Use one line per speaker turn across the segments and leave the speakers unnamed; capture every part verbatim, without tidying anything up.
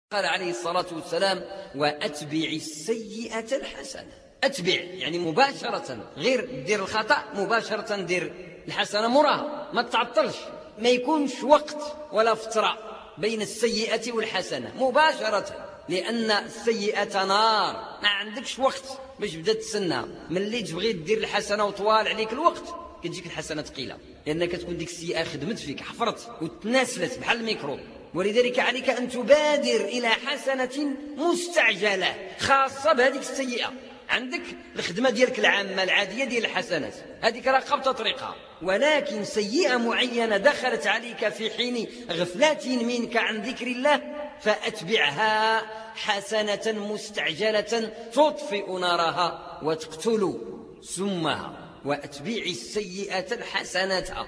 قال عليه الصلاة والسلام: وأتبع السيئة الحسنة. أتبع يعني مباشرة، غير دير الخطأ مباشرة دير الحسنة مراها، ما تعطلش، ما يكونش وقت ولا فترة بين السيئة والحسنة، مباشرة، لأن السيئة نار، ما عندكش وقت باش بدأ تسنى. من اللي تبغي دير الحسنة وطوال عليك الوقت كتجيك الحسنة ثقيلة، لأنك تكون ديك السيئة خدمت فيك، حفرت وتناسلت بحال الميكروب. ولذلك عليك أن تبادر إلى حسنة مستعجلة خاصة بهذه السيئة. عندك الخدمة ديالك العامة العادية ديال الحسنات، هذيك راه قبضة طريقها، ولكن سيئة معينة دخلت عليك في حين غفلات منك عن ذكر الله، فأتبعها حسنة مستعجلة تطفئ نارها وتقتل سمها. وأتبع السيئة الحسنة،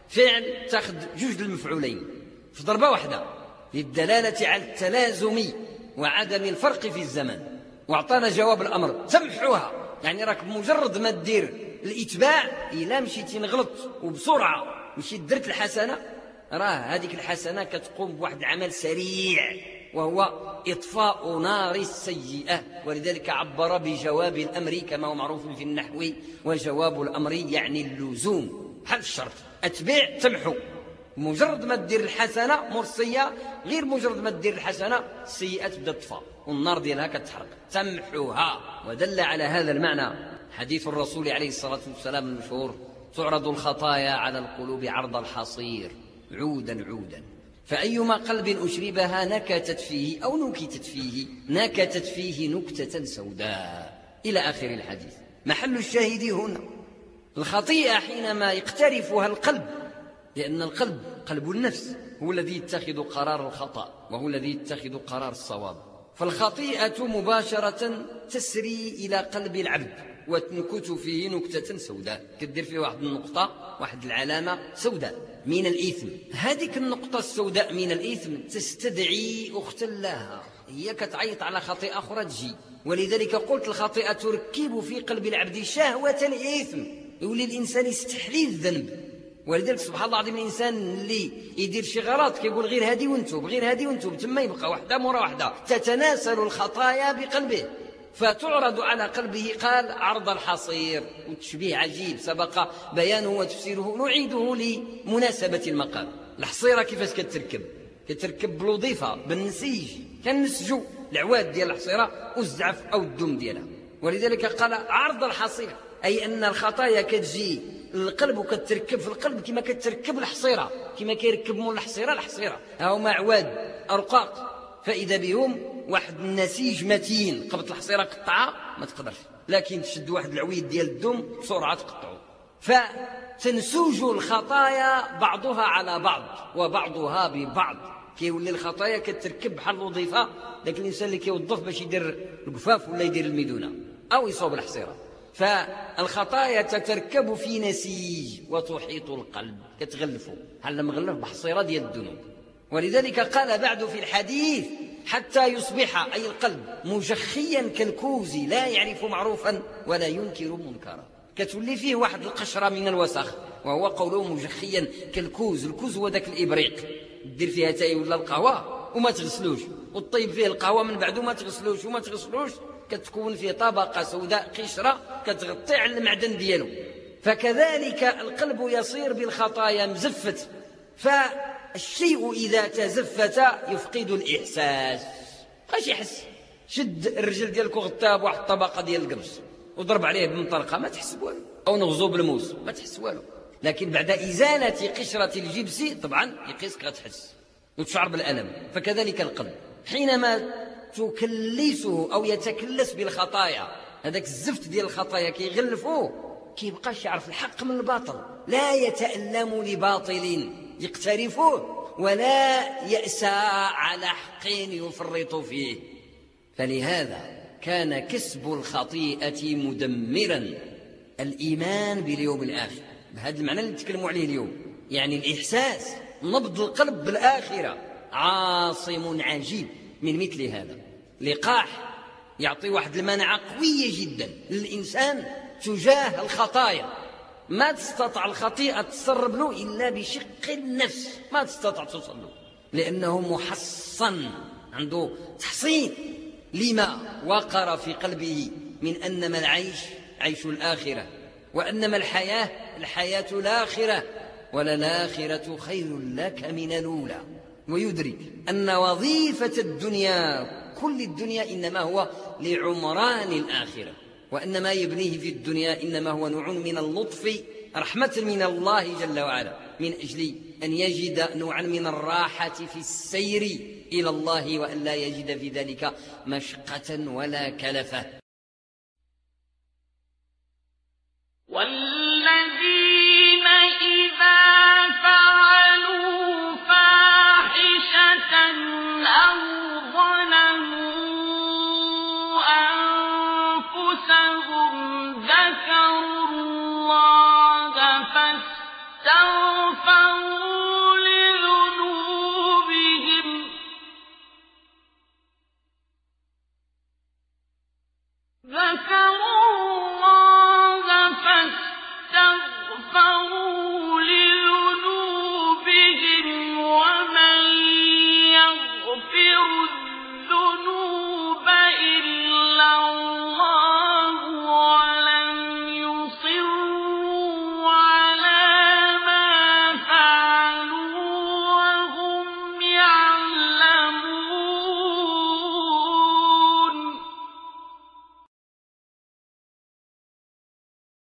فعل تاخذ جوج المفعولين في ضربة واحدة للدلالة على التلازم وعدم الفرق في الزمن. واعطانا جواب الأمر: تمحوها، يعني راك بمجرد ما دير الإتباع، إلا مشيتي نغلط وبسرعة مشيت درت الحسنة، راه هذيك الحسنة كتقوم بواحد العمل سريع وهو إطفاء نار السيئة. ولذلك عبر بجواب الأمر كما هو معروف في النحو، وجواب الأمر يعني اللزوم بحال الشرط. أتبع تمحو، مجرد ما تدير الحسنة مرصية، غير مجرد ما تدير الحسنة السيئة تبدا تطفى والنار ديالها كتحرق، تمحوها. ودل على هذا المعنى حديث الرسول عليه الصلاة والسلام المشهور: تعرض الخطايا على القلوب عرض الحصير عودا عودا، فأيما قلب أشربها نكتت فيه أو نكتت فيه نكتت فيه نكتة سوداء، إلى آخر الحديث. محل الشاهد هنا الخطيئة حينما يقترفها القلب، لأن القلب قلب النفس هو الذي يتخذ قرار الخطأ وهو الذي يتخذ قرار الصواب. فالخطيئة مباشرة تسري إلى قلب العبد وتنكت فيه نكتة سوداء، كدير فيه واحد النقطة، واحد العلامة سوداء من الإثم. هذيك النقطة السوداء من الإثم تستدعي أخت لها، هي كتعيط على خطيئة أخرى تجي. ولذلك قلت الخطيئة تركب في قلب العبد شهوة الإثم، يولي الإنسان يستحلي الذنب. ولذلك سبحان الله العظيم الإنسان اللي يدير شي غلط كيقول غير هادي ونتوب، غير هادي ونتوب، تما يبقى وحده مورا وحده، تتناسل الخطايا بقلبه فتعرض على قلبه، قال عرض الحصير. وتشبيه عجيب سبق بيانه وتفسيره، نعيده لمناسبة المقام. الحصيرة كيفاش كتركب؟ كتركب بالوظيفة بالنسيج، كنسجوا العواد ديال الحصيرة والزعف أو الدم ديالها. ولذلك قال عرض الحصير، أي أن الخطايا كتجي القلب وكتركب في القلب كما كتركب الحصيرة، كما كيركب مول الحصيرة الحصيرة هاهما عواد أرقاق، فإذا بهم واحد النسيج متين، قبضة الحصيرة قطعها ما تقدرش، لكن تشد واحد العويد ديال الدم بسرعة تقطعه. فتنسوج الخطايا بعضها على بعض وبعضها ببعض، كيولي الخطايا كتركب بحال الوظيفة. داك الإنسان اللي كيوظف باش يدير القفاف ولا يدير الميدونة أو يصوب الحصيرة، فالخطايا تتركب في نسيج وتحيط القلب، كتغلفه بحال مغلف بحصيرة ديال الذنوب. ولذلك قال بعد في الحديث: حتى يصبح أي القلب مجخيا كالكوز لا يعرف معروفا ولا ينكر منكرا، كتولي فيه واحد القشرة من الوسخ، وهو قوله مجخيا كالكوز. الكوز هو ذاك الإبريق، دير فيها تاي ولا القهوة وما تغسلوش، وطيب فيه القهوة من بعد وما تغسلوش وما تغسلوش كتكون فيه طبقة سوداء قشرة كتغطي على المعدن ديالو. فكذلك القلب يصير بالخطايا مزفت، فالشيء إذا تزفت يفقد الإحساس، بقاش يحس. شد الرجل ديالك وغطاه بواحد الطبقة ديال القرص وضرب عليه بمطرقة ما تحس والو، أو نغزو بالموس ما تحس والو، لكن بعد إزالة قشرة الجبس طبعا يقيسك غتحس وتشعر بالألم. فكذلك القلب حينما تكلسه أو يتكلس بالخطايا، هذاك الزفت ديال الخطايا كيغلفوه، كيبقاش يعرف الحق من الباطل، لا يتألم لباطل يقترفوه ولا يأسى على حق يفرط فيه. فلهذا كان كسب الخطيئة مدمرا الإيمان باليوم الآخر، بهذا المعنى اللي نتكلموا عليه اليوم، يعني الإحساس نبض القلب بالآخرة عاصم عجيب من مثل هذا. لقاح يعطي واحد المناعة قوية جدا للإنسان تجاه الخطايا، ما تستطع الخطيئة تسرب له إلا بشق النفس، ما تستطع توصل له، لأنه محصن عنده تحصين لما وقر في قلبه من أنما العيش عيش الآخرة، وأنما الحياة الحياة الآخرة، وللآخرة خير لك من الأولى. ويدرك أن وظيفة الدنيا كل الدنيا إنما هو لعمران الآخرة، وأن ما يبنيه في الدنيا إنما هو نوع من اللطف رحمة من الله جل وعلا، من أجل أن يجد نوعا من الراحة في السير إلى الله، وأن لا يجد في ذلك مشقة ولا كلفة.
والذين إذا